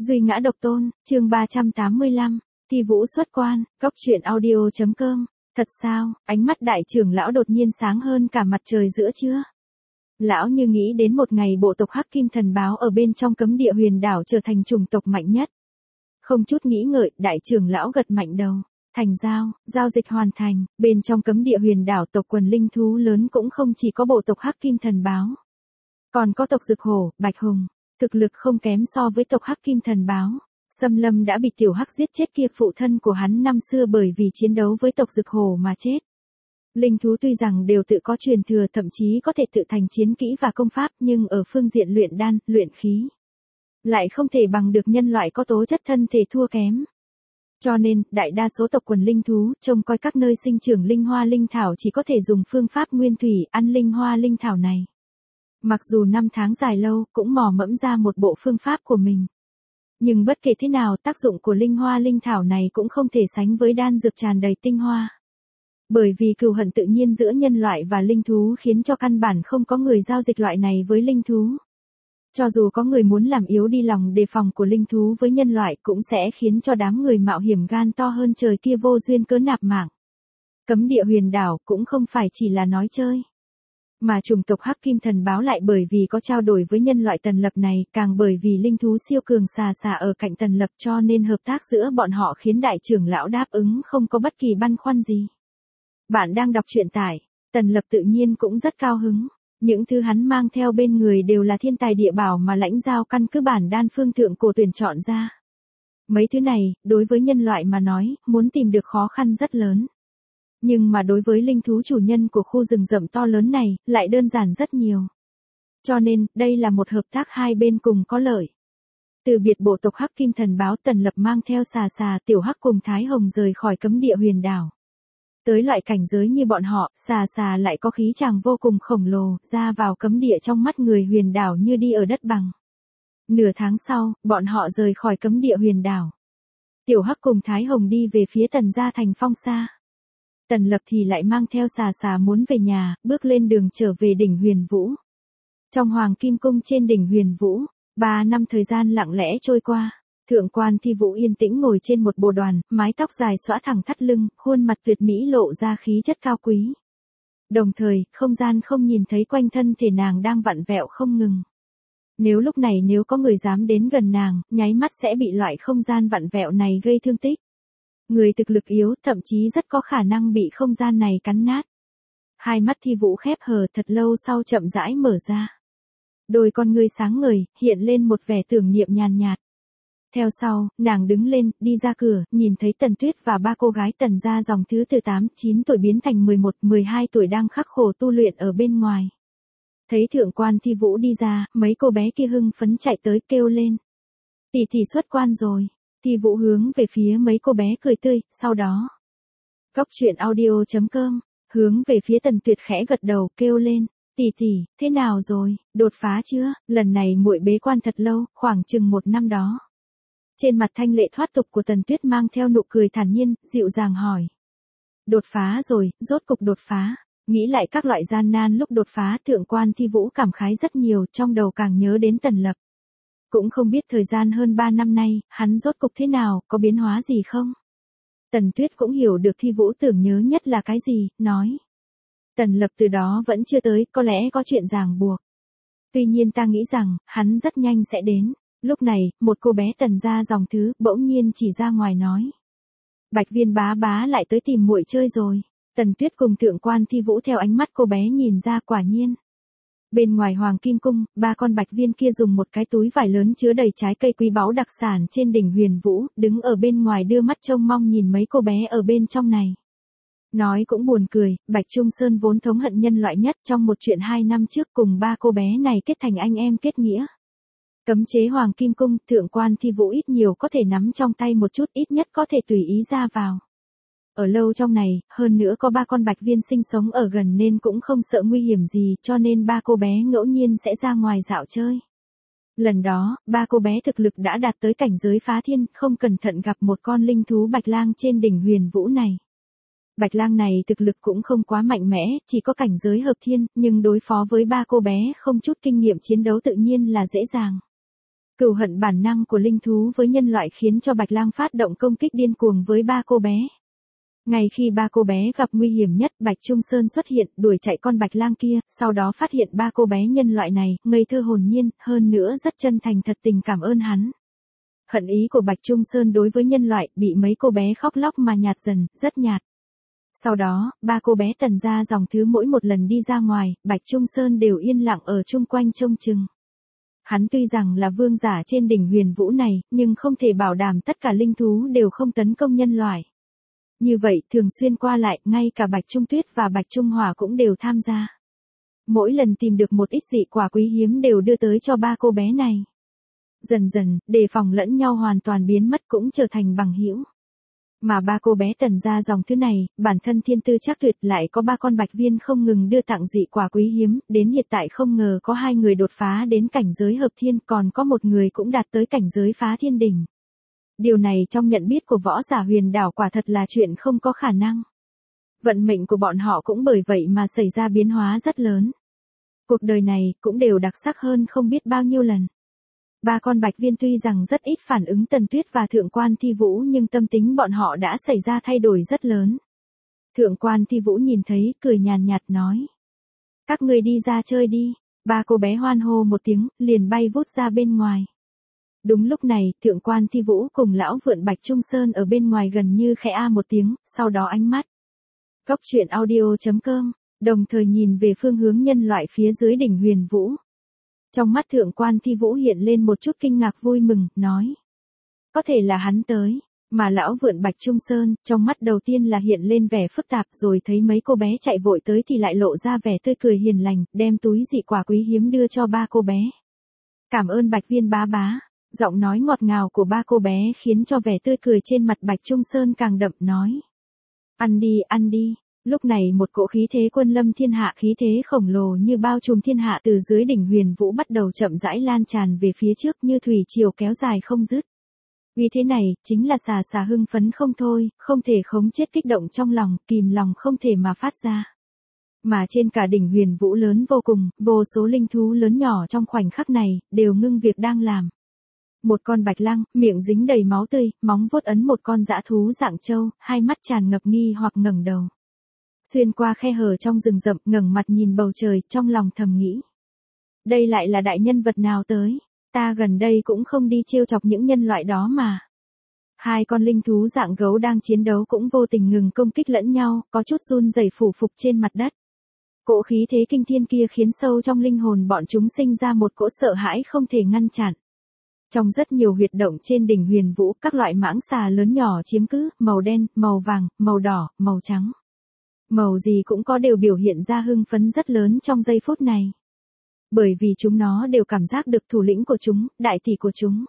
Duy ngã độc tôn, chương 385, Thi Vũ xuất quan, góc truyện audio.com. Thật sao, ánh mắt đại trưởng lão đột nhiên sáng hơn cả mặt trời giữa trưa. Lão như nghĩ đến một ngày bộ tộc Hắc Kim Thần Báo ở bên trong cấm địa huyền đảo trở thành chủng tộc mạnh nhất. Không chút nghĩ ngợi, đại trưởng lão gật mạnh đầu. Thành giao dịch hoàn thành, bên trong cấm địa huyền đảo tộc quần linh thú lớn cũng không chỉ có bộ tộc Hắc Kim Thần Báo. Còn có tộc Dực Hổ, Bạch Hùng, thực lực không kém so với tộc Hắc Kim Thần Báo. Xâm Lâm đã bị tiểu Hắc giết chết kia phụ thân của hắn năm xưa bởi vì chiến đấu với tộc Dực Hổ mà chết. Linh thú tuy rằng đều tự có truyền thừa thậm chí có thể tự thành chiến kỹ và công pháp nhưng ở phương diện luyện đan, luyện khí lại không thể bằng được nhân loại có tố chất thân thể thua kém. Cho nên, đại đa số tộc quần linh thú trông coi các nơi sinh trưởng linh hoa linh thảo chỉ có thể dùng phương pháp nguyên thủy ăn linh hoa linh thảo này. Mặc dù năm tháng dài lâu cũng mò mẫm ra một bộ phương pháp của mình. Nhưng bất kể thế nào tác dụng của linh hoa linh thảo này cũng không thể sánh với đan dược tràn đầy tinh hoa. Bởi vì cừu hận tự nhiên giữa nhân loại và linh thú khiến cho căn bản không có người giao dịch loại này với linh thú. Cho dù có người muốn làm yếu đi lòng đề phòng của linh thú với nhân loại cũng sẽ khiến cho đám người mạo hiểm gan to hơn trời kia vô duyên cớ nạp mạng. Cấm địa huyền đảo cũng không phải chỉ là nói chơi. Mà chủng tộc Hắc Kim Thần Báo lại bởi vì có trao đổi với nhân loại Tần Lập này, càng bởi vì linh thú siêu cường xà ở cạnh Tần Lập cho nên hợp tác giữa bọn họ khiến đại trưởng lão đáp ứng không có bất kỳ băn khoăn gì. Bạn đang đọc truyện tải, Tần Lập tự nhiên cũng rất cao hứng. Những thứ hắn mang theo bên người đều là thiên tài địa bảo mà lãnh giao căn cứ bản đan phương thượng cổ tuyển chọn ra. Mấy thứ này, đối với nhân loại mà nói, muốn tìm được khó khăn rất lớn. Nhưng mà đối với linh thú chủ nhân của khu rừng rậm to lớn này, lại đơn giản rất nhiều. Cho nên, đây là một hợp tác hai bên cùng có lợi. Từ biệt bộ tộc Hắc Kim Thần Báo, Tần Lập mang theo xà tiểu Hắc cùng Thái Hồng rời khỏi cấm địa huyền đảo. Tới loại cảnh giới như bọn họ, xà lại có khí chàng vô cùng khổng lồ, ra vào cấm địa trong mắt người huyền đảo như đi ở đất bằng. Nửa tháng sau, bọn họ rời khỏi cấm địa huyền đảo. Tiểu Hắc cùng Thái Hồng đi về phía Tần gia thành Phong Sa. Tần Lập thì lại mang theo xà muốn về nhà, bước lên đường trở về đỉnh Huyền Vũ. Trong Hoàng Kim Cung trên đỉnh Huyền Vũ, 3 năm thời gian lặng lẽ trôi qua. Thượng quan Thi Vũ yên tĩnh ngồi trên một bồ đoàn, mái tóc dài xõa thẳng thắt lưng, khuôn mặt tuyệt mỹ lộ ra khí chất cao quý. Đồng thời, không gian không nhìn thấy quanh thân thể nàng đang vặn vẹo không ngừng. Nếu lúc này nếu có người dám đến gần nàng, nháy mắt sẽ bị loại không gian vặn vẹo này gây thương tích. Người thực lực yếu thậm chí rất có khả năng bị không gian này cắn nát. Hai mắt Thi Vũ khép hờ thật lâu sau chậm rãi mở ra. Đôi con ngươi sáng ngời, hiện lên một vẻ tưởng niệm nhàn nhạt. Theo sau, nàng đứng lên, đi ra cửa, nhìn thấy Tần Tuyết và 3 cô gái Tần gia dòng thứ từ 8, 9 tuổi biến thành 11, 12 tuổi đang khắc khổ tu luyện ở bên ngoài. Thấy thượng quan Thi Vũ đi ra, mấy cô bé kia hưng phấn chạy tới kêu lên. Tỷ xuất quan rồi. Thi Vũ hướng về phía mấy cô bé cười tươi, sau đó. Góc truyện audio.com, hướng về phía Tần Tuyết khẽ gật đầu, kêu lên. Tỷ, thế nào rồi, đột phá chưa? Lần này muội bế quan thật lâu, khoảng chừng 1 năm đó. Trên mặt thanh lệ thoát tục của Tần Tuyết mang theo nụ cười thản nhiên, dịu dàng hỏi. Đột phá rồi, rốt cục đột phá. Nghĩ lại các loại gian nan lúc đột phá, thượng quan Thi Vũ cảm khái rất nhiều, trong đầu càng nhớ đến Tần Lập. Cũng không biết thời gian hơn 3 năm nay, hắn rốt cục thế nào, có biến hóa gì không? Tần Tuyết cũng hiểu được Thi Vũ tưởng nhớ nhất là cái gì, nói. Tần Lập từ đó vẫn chưa tới, có lẽ có chuyện ràng buộc. Tuy nhiên ta nghĩ rằng, hắn rất nhanh sẽ đến. Lúc này, một cô bé Tần gia dòng thứ, bỗng nhiên chỉ ra ngoài nói. Bạch Viên bá lại tới tìm muội chơi rồi. Tần Tuyết cùng thượng quan Thi Vũ theo ánh mắt cô bé nhìn ra quả nhiên. Bên ngoài Hoàng Kim Cung, 3 con Bạch Viên kia dùng một cái túi vải lớn chứa đầy trái cây quý báu đặc sản trên đỉnh Huyền Vũ, đứng ở bên ngoài đưa mắt trông mong nhìn mấy cô bé ở bên trong này. Nói cũng buồn cười, Bạch Trung Sơn vốn thống hận nhân loại nhất trong một chuyện 2 năm trước cùng 3 cô bé này kết thành anh em kết nghĩa. Cấm chế Hoàng Kim Cung, thượng quan Thi Vũ ít nhiều có thể nắm trong tay một chút, ít nhất có thể tùy ý ra vào. Ở lâu trong này, hơn nữa có 3 con Bạch Viên sinh sống ở gần nên cũng không sợ nguy hiểm gì cho nên 3 cô bé ngẫu nhiên sẽ ra ngoài dạo chơi. Lần đó, 3 cô bé thực lực đã đạt tới cảnh giới phá thiên, không cẩn thận gặp một con linh thú Bạch Lang trên đỉnh Huyền Vũ này. Bạch Lang này thực lực cũng không quá mạnh mẽ, chỉ có cảnh giới hợp thiên, nhưng đối phó với 3 cô bé không chút kinh nghiệm chiến đấu tự nhiên là dễ dàng. Cừu hận bản năng của linh thú với nhân loại khiến cho Bạch Lang phát động công kích điên cuồng với ba cô bé. Ngay khi ba cô bé gặp nguy hiểm nhất, Bạch Trung Sơn xuất hiện, đuổi chạy con Bạch Lang kia, sau đó phát hiện ba cô bé nhân loại này, ngây thơ hồn nhiên, hơn nữa rất chân thành thật tình cảm ơn hắn. Hận ý của Bạch Trung Sơn đối với nhân loại, bị mấy cô bé khóc lóc mà nhạt dần, rất nhạt. Sau đó, ba cô bé Tần gia dòng thứ mỗi một lần đi ra ngoài, Bạch Trung Sơn đều yên lặng ở chung quanh trông chừng. Hắn tuy rằng là vương giả trên đỉnh Huyền Vũ này, nhưng không thể bảo đảm tất cả linh thú đều không tấn công nhân loại. Như vậy, thường xuyên qua lại, ngay cả Bạch Trung Tuyết và Bạch Trung Hỏa cũng đều tham gia. Mỗi lần tìm được một ít dị quả quý hiếm đều đưa tới cho ba cô bé này. Dần dần, đề phòng lẫn nhau hoàn toàn biến mất cũng trở thành bằng hữu. Mà ba cô bé Tần gia dòng thứ này, bản thân thiên tư chắc tuyệt, lại có ba con bạch viên không ngừng đưa tặng dị quả quý hiếm, đến hiện tại không ngờ có 2 người đột phá đến cảnh giới hợp thiên, còn có một người cũng đạt tới cảnh giới phá thiên đỉnh. Điều này trong nhận biết của võ giả huyền đảo quả thật là chuyện không có khả năng. Vận mệnh của bọn họ cũng bởi vậy mà xảy ra biến hóa rất lớn. Cuộc đời này cũng đều đặc sắc hơn không biết bao nhiêu lần. Ba con bạch viên tuy rằng rất ít phản ứng Tần Tuyết và Thượng quan Thi Vũ, nhưng tâm tính bọn họ đã xảy ra thay đổi rất lớn. Thượng quan Thi Vũ nhìn thấy, cười nhàn nhạt nói. Các người đi ra chơi đi. Ba cô bé hoan hô một tiếng, liền bay vút ra bên ngoài. Đúng lúc này, Thượng quan Thi Vũ cùng lão vượn Bạch Trung Sơn ở bên ngoài gần như khẽ a một tiếng, sau đó ánh mắt. Cốc truyện audio.com, đồng thời nhìn về phương hướng nhân loại phía dưới đỉnh Huyền Vũ. Trong mắt Thượng quan Thi Vũ hiện lên một chút kinh ngạc vui mừng, nói. Có thể là hắn tới, mà lão vượn Bạch Trung Sơn, trong mắt đầu tiên là hiện lên vẻ phức tạp, rồi thấy mấy cô bé chạy vội tới thì lại lộ ra vẻ tươi cười hiền lành, đem túi dị quả quý hiếm đưa cho ba cô bé. Cảm ơn Bạch Viên bá bá. Giọng nói ngọt ngào của ba cô bé khiến cho vẻ tươi cười trên mặt Bạch Trung Sơn càng đậm, nói. Ăn đi, ăn đi. Lúc này một cỗ khí thế quân lâm thiên hạ, khí thế khổng lồ như bao trùm thiên hạ từ dưới đỉnh Huyền Vũ bắt đầu chậm rãi lan tràn về phía trước như thủy triều kéo dài không dứt. Vì thế này, chính là xà hưng phấn không thôi, không thể khống chết kích động trong lòng, kìm lòng không thể mà phát ra. Mà trên cả đỉnh Huyền Vũ lớn vô cùng, vô số linh thú lớn nhỏ trong khoảnh khắc này, đều ngưng việc đang làm. Một con bạch lang, miệng dính đầy máu tươi, móng vuốt ấn một con dã thú dạng trâu, hai mắt tràn ngập nghi hoặc ngẩng đầu. Xuyên qua khe hở trong rừng rậm, ngẩng mặt nhìn bầu trời, trong lòng thầm nghĩ. Đây lại là đại nhân vật nào tới, ta gần đây cũng không đi trêu chọc những nhân loại đó mà. Hai con linh thú dạng gấu đang chiến đấu cũng vô tình ngừng công kích lẫn nhau, có chút run rẩy phủ phục trên mặt đất. Cỗ khí thế kinh thiên kia khiến sâu trong linh hồn bọn chúng sinh ra một cỗ sợ hãi không thể ngăn chặn. Trong rất nhiều huyệt động trên đỉnh Huyền Vũ, các loại mãng xà lớn nhỏ chiếm cứ, màu đen, màu vàng, màu đỏ, màu trắng. Màu gì cũng có, đều biểu hiện ra hưng phấn rất lớn trong giây phút này. Bởi vì chúng nó đều cảm giác được thủ lĩnh của chúng, đại tỷ của chúng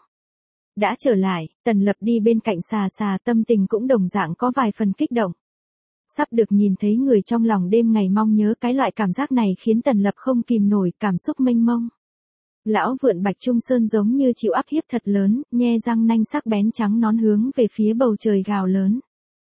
đã trở lại. Tần Lập đi bên cạnh xà, tâm tình cũng đồng dạng có vài phần kích động. Sắp được nhìn thấy người trong lòng đêm ngày mong nhớ, cái loại cảm giác này khiến Tần Lập không kìm nổi, cảm xúc mênh mông. Lão vượn Bạch Trung Sơn giống như chịu áp hiếp thật lớn, nhe răng nanh sắc bén trắng nón hướng về phía bầu trời gào lớn.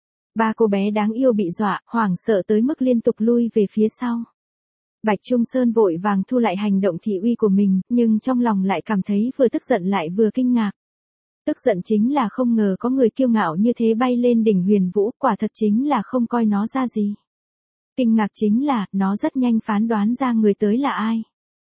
Ba cô bé đáng yêu bị dọa, hoảng sợ tới mức liên tục lui về phía sau. Bạch Trung Sơn vội vàng thu lại hành động thị uy của mình, nhưng trong lòng lại cảm thấy vừa tức giận lại vừa kinh ngạc. Tức giận chính là không ngờ có người kiêu ngạo như thế bay lên đỉnh Huyền Vũ, quả thật chính là không coi nó ra gì. Kinh ngạc chính là, nó rất nhanh phán đoán ra người tới là ai.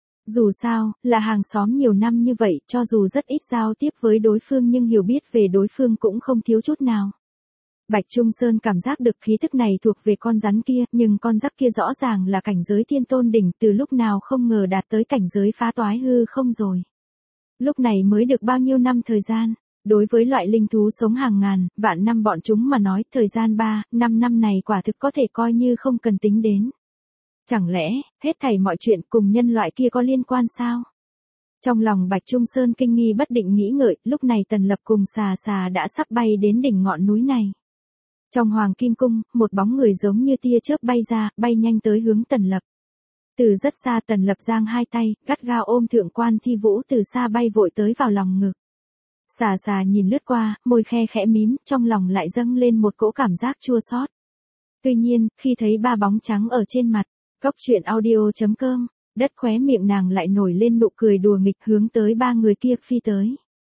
Dù sao, là hàng xóm nhiều năm như vậy, cho dù rất ít giao tiếp với đối phương nhưng hiểu biết về đối phương cũng không thiếu chút nào. Bạch Trung Sơn cảm giác được khí tức này thuộc về con rắn kia, nhưng con rắc kia rõ ràng là cảnh giới thiên tôn đỉnh, từ lúc nào không ngờ đạt tới cảnh giới phá toái hư không rồi. Lúc này mới được bao nhiêu năm thời gian, đối với loại linh thú sống hàng ngàn, vạn năm bọn chúng mà nói, thời gian 3-5 năm này quả thực có thể coi như không cần tính đến. Chẳng lẽ, hết thảy mọi chuyện cùng nhân loại kia có liên quan sao? Trong lòng Bạch Trung Sơn kinh nghi bất định nghĩ ngợi, lúc này Tần Lập cùng xà đã sắp bay đến đỉnh ngọn núi này. Trong Hoàng Kim Cung, một bóng người giống như tia chớp bay ra, bay nhanh tới hướng Tần Lập. Từ rất xa Tần Lập giang hai tay, gắt gao ôm Thượng quan Thi Vũ từ xa bay vội tới vào lòng ngực. Xà nhìn lướt qua, môi khe khẽ mím, trong lòng lại dâng lên một cỗ cảm giác chua xót. Tuy nhiên, khi thấy ba bóng trắng ở trên mặt, Cốc truyện audio.com, đất khóe miệng nàng lại nổi lên nụ cười đùa nghịch hướng tới ba người kia phi tới.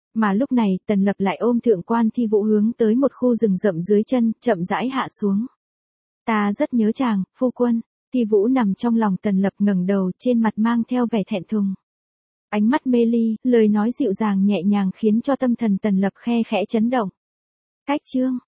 Mà lúc này, Tần Lập lại ôm thượng quan Thi Vũ hướng tới một khu rừng rậm dưới chân, chậm rãi hạ xuống. Ta rất nhớ chàng, phu quân. Thi Vũ nằm trong lòng Tần Lập, ngẩng đầu, trên mặt mang theo vẻ thẹn thùng. Ánh mắt mê ly, lời nói dịu dàng nhẹ nhàng khiến cho tâm thần Tần Lập khe khẽ chấn động. Cách chương